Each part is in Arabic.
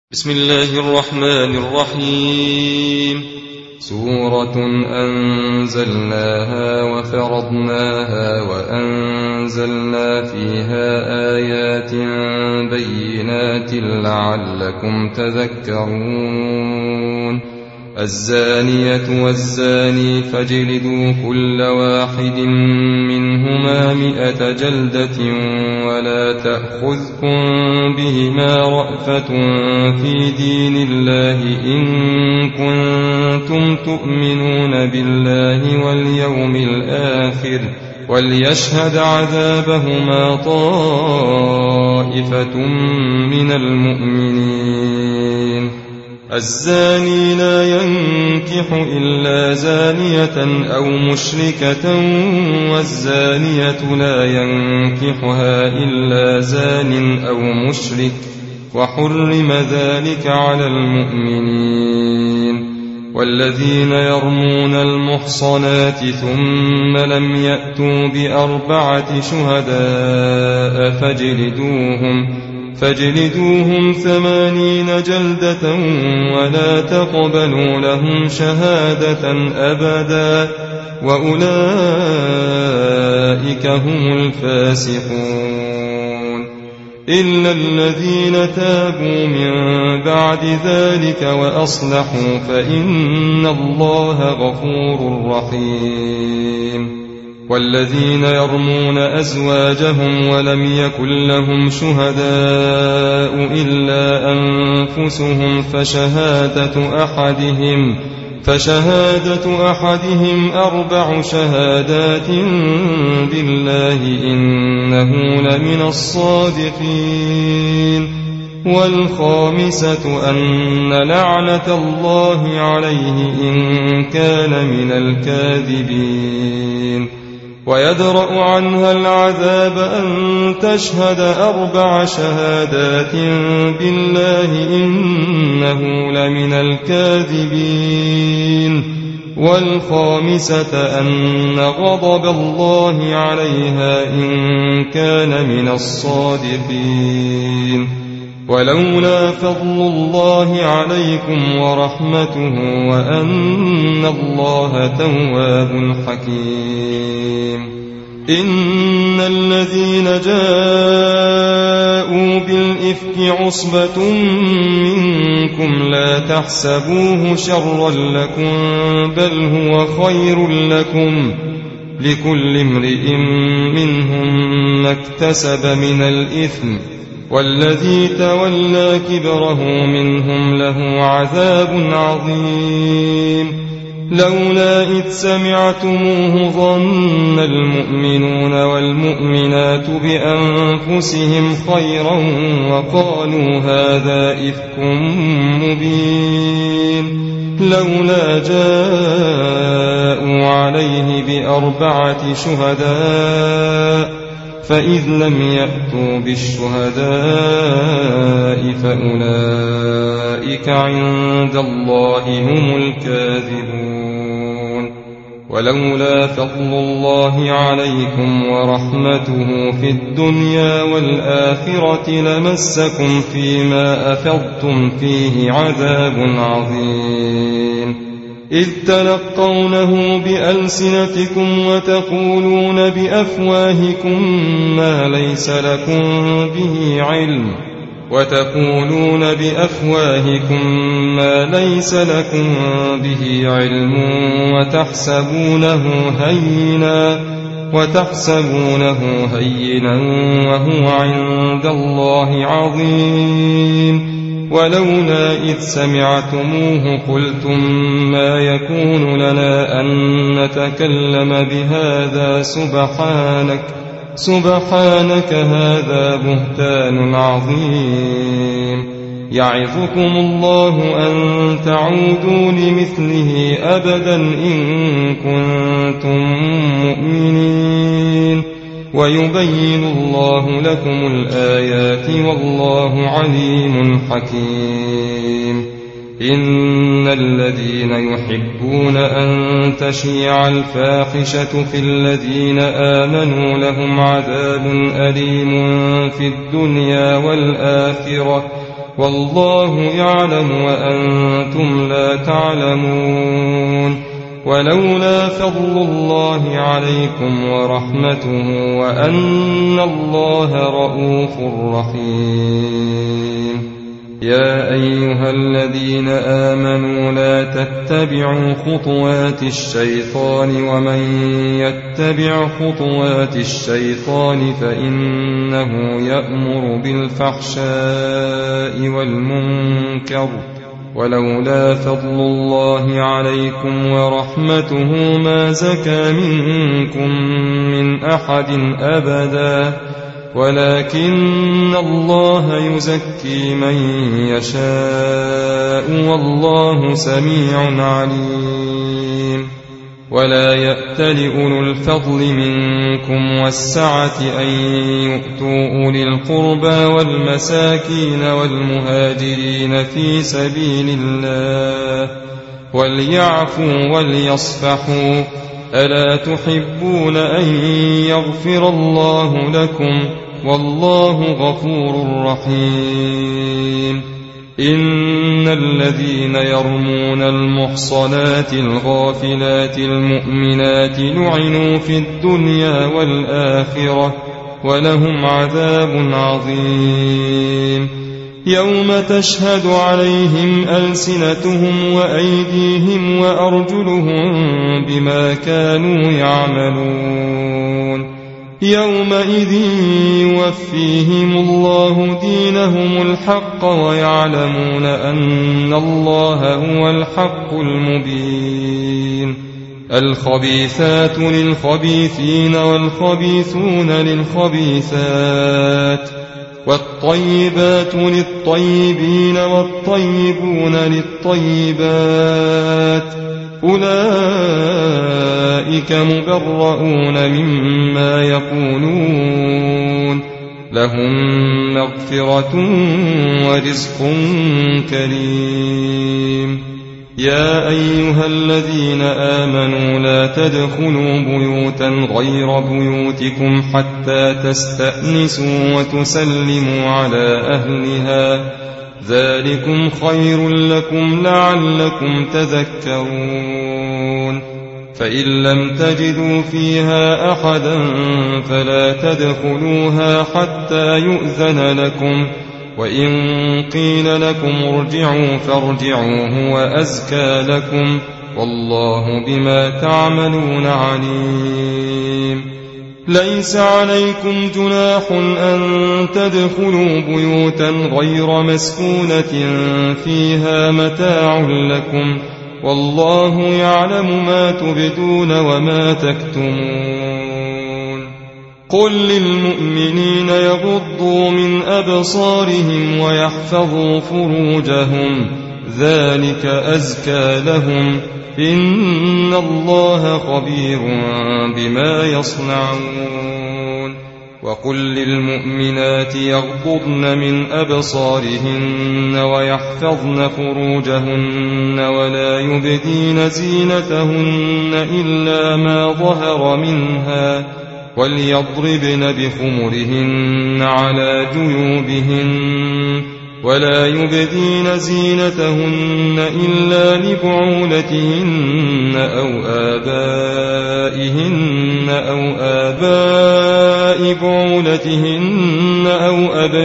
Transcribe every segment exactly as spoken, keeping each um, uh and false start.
بسم الله الرحمن الرحيم. سورة أنزلناها وفرضناها وأنزلنا فيها آيات بينات لعلكم تذكرون. الزانية والزاني فاجلدوا كل واحد منهما مئة جلدة ولا تأخذكم بهما رأفة في دين الله إن كنتم تؤمنون بالله واليوم الآخر وليشهد عذابهما طائفة من المؤمنين. الزاني لا ينكح إلا زانية أو مشركة والزانية لا ينكحها إلا زان أو مشرك وحرم ذلك على المؤمنين. والذين يرمون المحصنات ثم لم يأتوا بأربعة شهداء فاجلدوهم فاجلدوهم ثمانين جلدة ولا تقبلوا لهم شهادة أبدا وأولئك هم الفاسقون. إلا الذين تابوا من بعد ذلك وأصلحوا فإن الله غفور رحيم. والذين يرمون أزواجهم ولم يكن لهم شهداء إلا أنفسهم فشهادة أحدهم فشهادة أحدهم أربع شهادات بالله إنه لمن الصادقين. والخامسة أن لعنة الله عليه إن كان من الكاذبين. ويدرأ عنها العذاب أن تشهد أربع شهادات بالله إنه لمن الكاذبين. والخامسة أن غضب الله عليها إن كان من الصادقين. ولولا فضل الله عليكم ورحمته وأن الله تواب حكيم. إن الذين جاءوا بالإفك عصبة منكم لا تحسبوه شرا لكم بل هو خير لكم لكل امرئ منهم ما اكتسب من الإثم والذي تولى كبره منهم له عذاب عظيم. لولا إذ سمعتموه ظن المؤمنون والمؤمنات بأنفسهم خيرا وقالوا هذا إفك مبين. لولا جاءوا عليه بأربعة شهداء فإذ لم يأتوا بالشهداء فأولئك عند الله هم الكاذبون. ولولا فضل الله عليكم ورحمته في الدنيا والآخرة لمسكم فيما أفضتم فيه عذاب عظيم. إذ تلقونه بألسنتكم وتقولون بأفواهكم ما ليس لكم به علم وتقولون بأفواهكم ما ليس لكم به علم وتحسبونه هينا وتحسبونه هينا وهو عند الله عظيم. ولولا إذ سمعتموه قلتم ما يكون لنا أن نتكلم بهذا سبحانك سبحانك هذا بهتان عظيم. يعظكم الله أن تعودوا لمثله أبدا إن كنتم مؤمنين. ويبين الله لكم الآيات والله عليم حكيم. إن الذين يحبون أن تشيع الفاحشة في الذين آمنوا لهم عذاب أليم في الدنيا والآخرة والله يعلم وأنتم لا تعلمون ولولا فضل الله عليكم ورحمته وأن الله رءوف رحيم. يا أيها الذين آمنوا لا تتبعوا خطوات الشيطان ومن يتبع خطوات الشيطان فإنه يأمر بالفحشاء والمنكر ولولا فضل الله عليكم ورحمته ما زكى منكم من أحد أبدا ولكن الله يزكي من يشاء والله سميع عليم. ولا يأتل أولو الفضل منكم والسعة أن يؤتوا أولي القربى والمساكين والمهاجرين في سبيل الله وليعفوا وليصفحوا ألا تحبون أن يغفر الله لكم والله غفور رحيم. إن الذين يرمون المحصنات الغافلات المؤمنات لعنوا في الدنيا والآخرة ولهم عذاب عظيم. يوم تشهد عليهم ألسنتهم وأيديهم وأرجلهم بما كانوا يعملون يومئذ يوفيهم الله دينهم الحق ويعلمون أن الله هو الحق المبين. الخبيثات للخبيثين والخبيثون للخبيثات والطيبات للطيبين والطيبون للطيبات أولئك مبرؤون مما يقولون لهم مغفرة ورزق كريم. يا أيها الذين آمنوا لا تدخلوا بيوتا غير بيوتكم حتى تستأنسوا وتسلموا على أهلها ذلكم خير لكم لعلكم تذكرون. فإن لم تجدوا فيها أحدا فلا تدخلوها حتى يؤذن لكم وإن قيل لكم ارجعوا فارجعوا هو أزكى لكم والله بما تعملون عليم. ليس عليكم جناح أن تدخلوا بيوتا غير مسكونة فيها متاع لكم والله يعلم ما تبدون وما تكتمون. قل للمؤمنين يغضوا من أبصارهم ويحفظوا فروجهم ذلك أزكى لهم إن الله خبير بما يصنعون. وقل للمؤمنات يغضضن من أبصارهن ويحفظن فروجهن ولا يبدين زينتهن إلا ما ظهر منها وليضربن بخمرهن على جيوبهن ولا يبدين زينتهن إلا لبعولتهن أو آبائهن أو آباء بعولتهن أو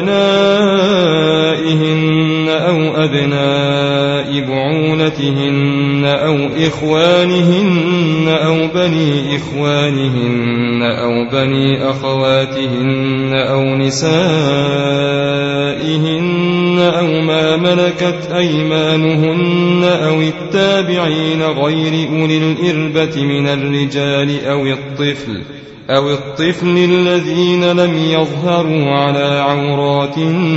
أبنائهن أو أبناء بعولتهن أو إخوانهن أو بني إخوانهن أو بني أخواتهن أو نسائهن أو ما ملكت أيمانهن أو التابعين غير أولي الإربة من الرجال أو الطفل أو الطفل الذين لم يظهروا على عورات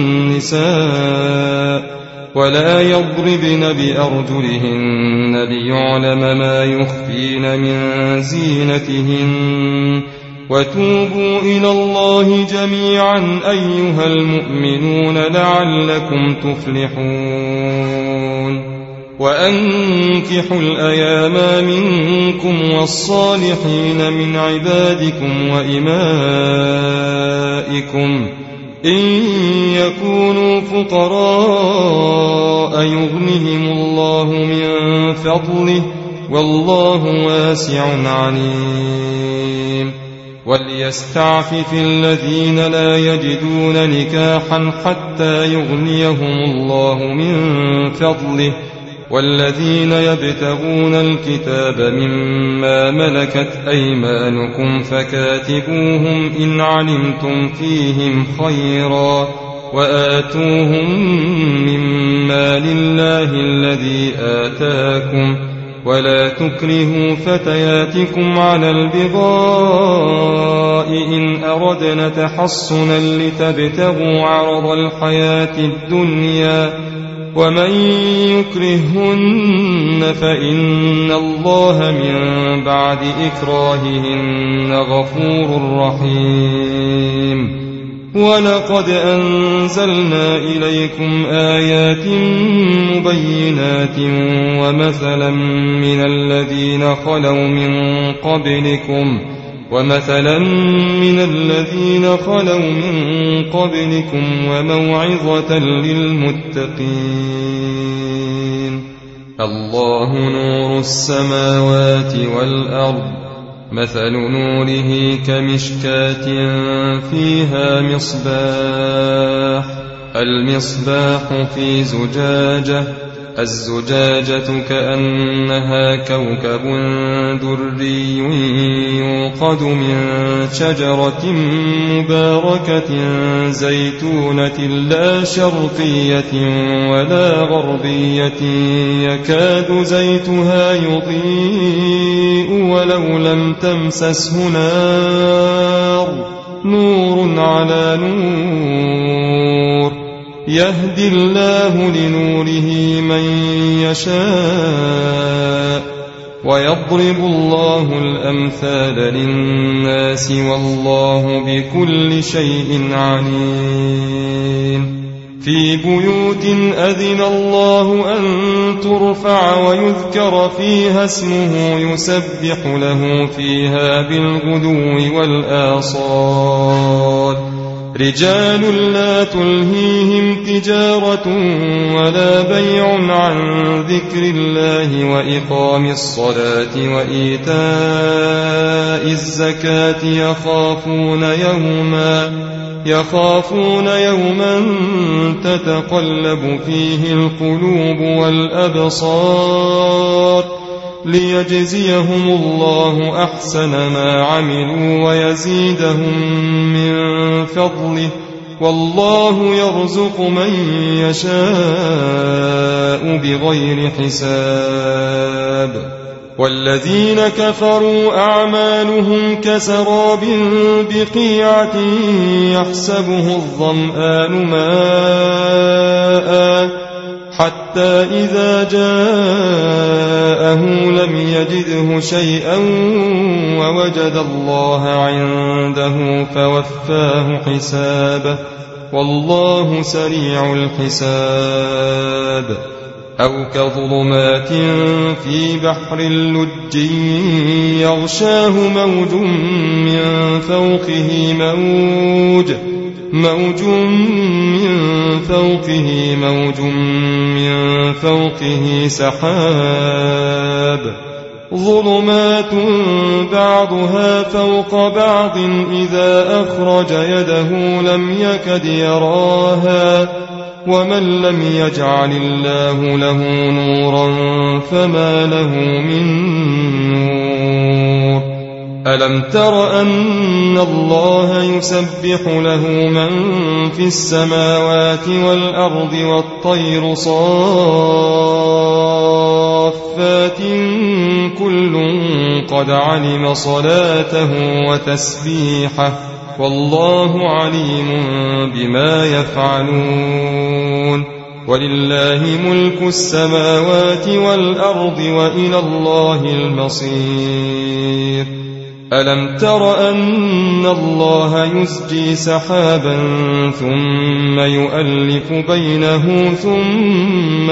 النساء ولا يضربن بأرجلهن ليعلم ما يخفين من زينتهن وتوبوا إلى الله جميعا أيها المؤمنون لعلكم تفلحون. وأنكحوا الأيام منكم والصالحين من عبادكم وإمائكم إن يكونوا فقراء يغنهم الله من فضله والله واسع عليم وليستعفف الذين لا يجدون نكاحا حتى يغنيهم الله من فضله والذين يبتغون الكتاب مما ملكت أيمانكم فكاتبوهم إن علمتم فيهم خيرا وآتوهم مما لله الذي آتاكم ولا تكرهوا فتياتكم على البغاء إن أردنا تحصنا لتبتغوا عرض الحياة الدنيا ومن يكرهن فإن الله من بعد إكراههن غفور رحيم ولقد أنزلنا إليكم آيات مبينات ومثلا من الذين خلوا من قبلكم ومثلا من الذين خلوا من قبلكم وموعظة للمتقين الله نور السماوات والأرض مثل نوره كمشكاة فيها مصباح المصباح في زجاجة الزجاجة كأنها كوكب دري يوقد من شجرة مباركة زيتونة لا شرقية ولا غربية يكاد زيتها يضيء ولو لم تمسسه نار نور على نور يهدي الله لنوره من يشاء ويضرب الله الأمثال للناس والله بكل شيء عليم في بيوت أذن الله أن ترفع ويذكر فيها اسمه يسبح له فيها بالغدو والآصال رجال لا تلهيهم تجارة ولا بيع عن ذكر الله وإقام الصلاة وإيتاء الزكاة يخافون يوما يخافون يوما تتقلب فيه القلوب والأبصار ليجزيهم الله أحسن ما عملوا ويزيدهم من فضله والله يرزق من يشاء بغير حساب والذين كفروا أعمالهم كسراب بقيعة يحسبه الظمآن ماء حتى إذا جاءه لم يجده شيئا ووجد الله عنده فوفاه حسابه والله سريع الحساب أو كظلمات في بحر لج يغشاه موج من فوقه موج موج من فوقه موج من فوقه سحاب ظلمات بعضها فوق بعض إذا أخرج يده لم يكد يراها ومن لم يجعل الله له نورا فما له من نور ألم تر أن الله يسبح له من في السماوات والأرض والطير صافات كل قد علم صلاته وتسبيحه والله عليم بما يفعلون ولله ملك السماوات والأرض وإلى الله المصير ألم تر أن الله يزجي سحابا ثم يؤلف بينه ثم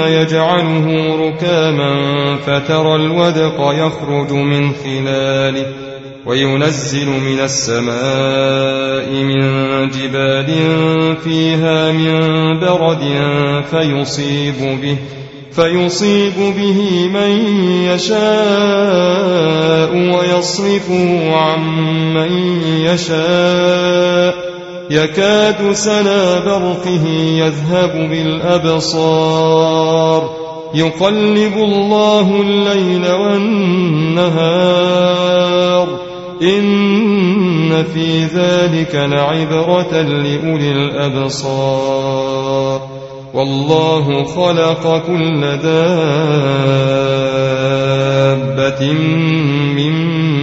يجعله ركاما فترى الودق يخرج من خلاله وينزل من السماء من جبال فيها من برد فيصيب به فيصيب به من يشاء ويصرفه عن من يشاء يكاد سنا برقه يذهب بالأبصار يقلب الله الليل والنهار إن في ذلك لعبرة لأولي الأبصار والله خلق كل دابة من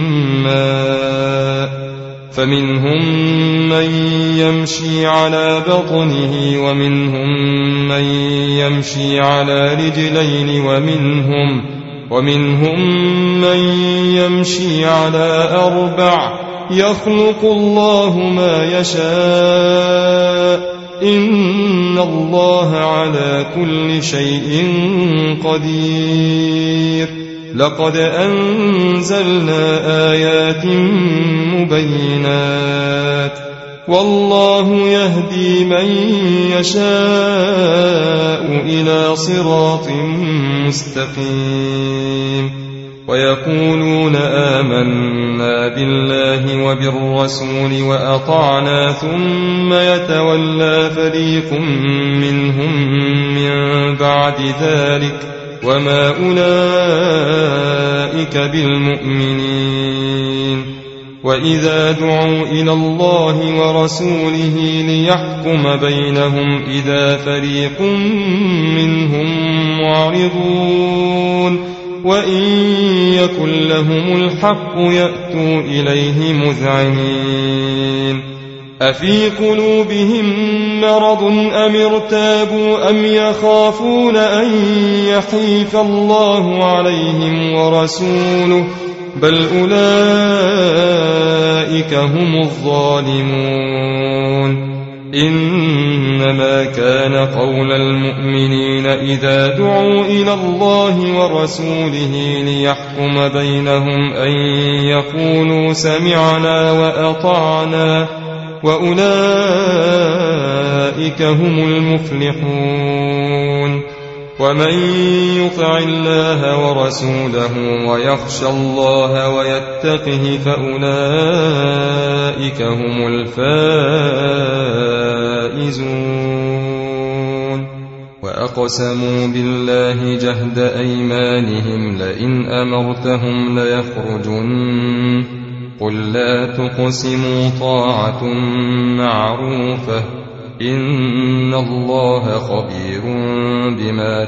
ماء فمنهم من يمشي على بطنه ومنهم من يمشي على رجلين ومنهم ومنهم من يمشي على أربع يخلق الله ما يشاء إن الله على كل شيء قدير لقد أنزلنا آيات مبينات والله يهدي من يشاء إلى صراط مستقيم ويقولون آمنا بالله وبالرسول وأطعنا ثم يتولى فريق منهم من بعد ذلك وما أولئك بالمؤمنين وإذا دعوا إلى الله ورسوله ليحكم بينهم إذا فريق منهم معرضون وإن يكن لهم الحق يأتوا إليه مذعنين أفي قلوبهم مرض أم ارتابوا أم يخافون أن يحيف الله عليهم ورسوله بل أولئك هم الظالمون إنما كان قول المؤمنين إذا دعوا إلى الله ورسوله ليحكم بينهم أن يقولوا سمعنا وأطعنا وأولئك هم المفلحون ومن يطع الله ورسوله ويخشى الله ويتقه فأولئك هم الفائزون وأقسموا بالله جهد أيمانهم لئن أمرتهم ليخرجن قل لا تقسموا طاعة معروفة إن الله خبير بما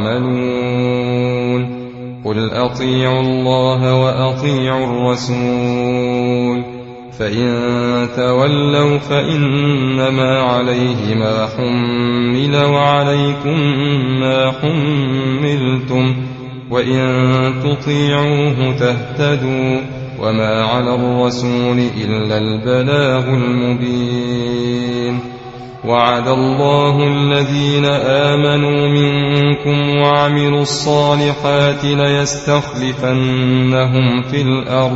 تعملون قل أطيعوا الله وأطيعوا الرسول فإن تولوا فإنما عليه ما حمل وعليكم ما حملتم وإن تطيعوه تهتدوا وما على الرسول إلا البلاغ المبين وعد الله الذين آمنوا منكم وعملوا الصالحات ليستخلفنهم في الأرض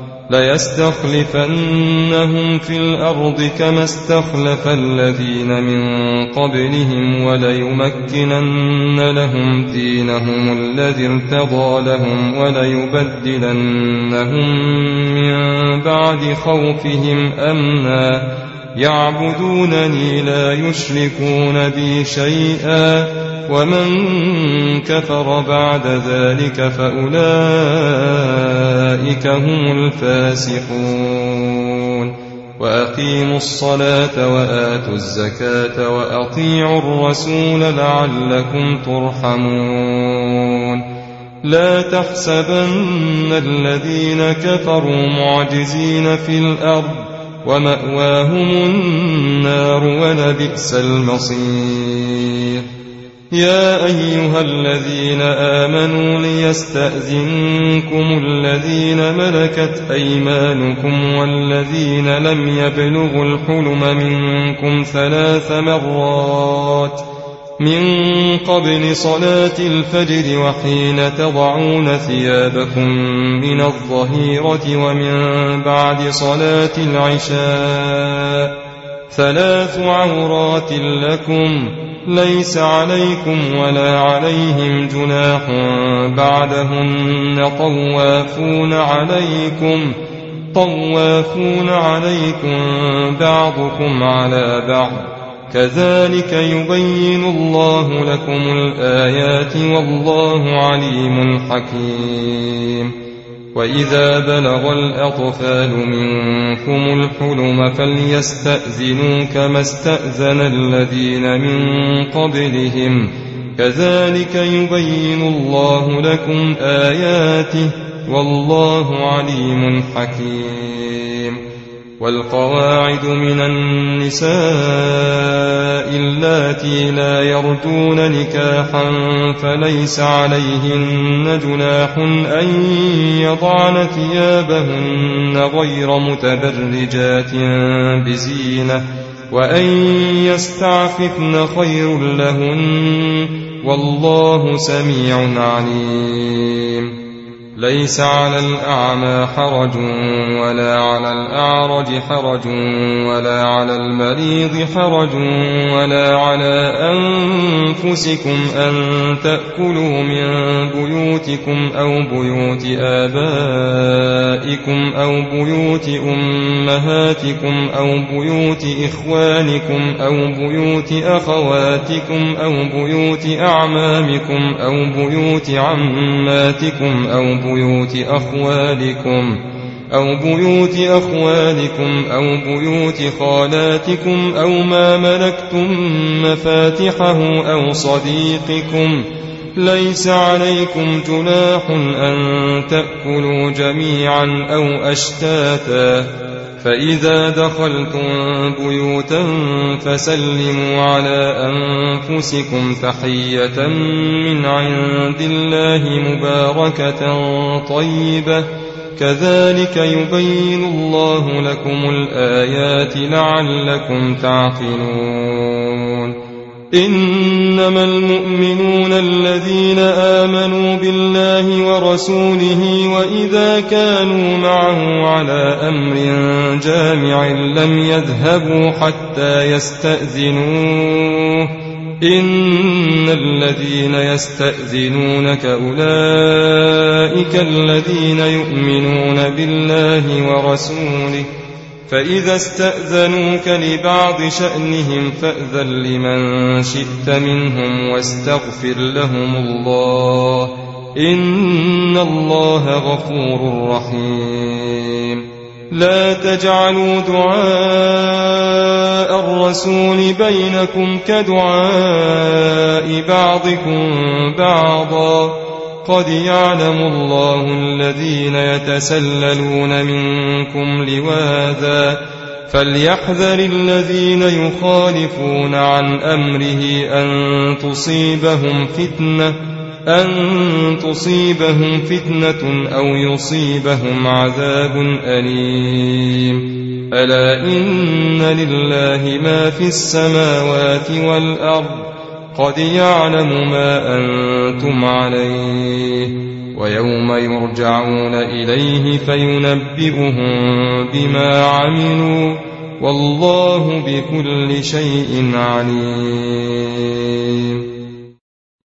ليستخلفنهم في الأرض كما استخلف الذين من قبلهم وليمكنن لهم دينهم الذي ارتضى لهم وليبدلنهم من بعد خوفهم أمنا يعبدونني لا يشركون بي شيئا ومن كفر بعد ذلك فأولئك هم الفاسقون وأقيموا الصلاة وآتوا الزكاة وأطيعوا الرسول لعلكم ترحمون لا تحسبن الذين كفروا معجزين في الأرض ومأواهم النار ولبئس المصير يا أيها الذين آمنوا ليستأذنكم الذين ملكت أيمانكم والذين لم يبلغوا الحلم منكم ثلاث مرات من قبل صلاة الفجر وحين تضعون ثيابكم من الظهيرة ومن بعد صلاة العشاء ثلاث عورات لكم ليس عليكم ولا عليهم جناح بعدهن طوافون عليكم طوافون عليكم بعضكم على بعض كذلك يبين الله لكم الآيات والله عليم حكيم. وإذا بلغ الأطفال منكم الحلم فليستأذنوا كما استأذن الذين من قبلهم كذلك يبين الله لكم آياته والله عليم حكيم. والقواعد من النساء اللاتي لا يرجون نكاحا فليس عليهن جناح أن يضعن ثيابهن غير متبرجات بزينة وأن يستعففن خير لهن والله سميع عليم. ليس على الأعمى حرج ولا على الأعرج حرج ولا على المريض حرج ولا على أنفسكم أن تأكلوا من بيوتكم أو بيوت آبائكم أو بيوت أمهاتكم أو بيوت إخوانكم أو بيوت أخواتكم أو بيوت أعمامكم أو بيوت عماتكم أو بيوت أخوالكم أو بيوت أخوالكم أو بيوت خالاتكم أو ما ملكتم مفاتحه أو صديقكم ليس عليكم جناح أن تأكلوا جميعا أو أشتاتا فإذا دخلتم بيوتا فسلموا على أنفسكم تحية من عند الله مباركة طيبة كذلك يبين الله لكم الآيات لعلكم تعقلون. إنما المؤمنون الذين آمنوا بالله ورسوله وإذا كانوا معه على أمر جامع لم يذهبوا حتى يستأذنوه إن الذين يستأذنونك أولئك الذين يؤمنون بالله ورسوله فإذا استأذنوك لبعض شأنهم فأذن لمن شئت منهم واستغفر لهم الله إن الله غفور رحيم. لا تجعلوا دعاء الرسول بينكم كدعاء بعضكم بعضا قد يعلم الله الذين يتسللون منكم لواذا فليحذر الذين يخالفون عن أمره أن تصيبهم فتنة أن تصيبهم فتنة أو يصيبهم عذاب أليم. ألا إن لله ما في السماوات والأرض قد يعلم ما أنتم عليه ويوم يرجعون إليه فينبئهم بما عملوا والله بكل شيء عليم.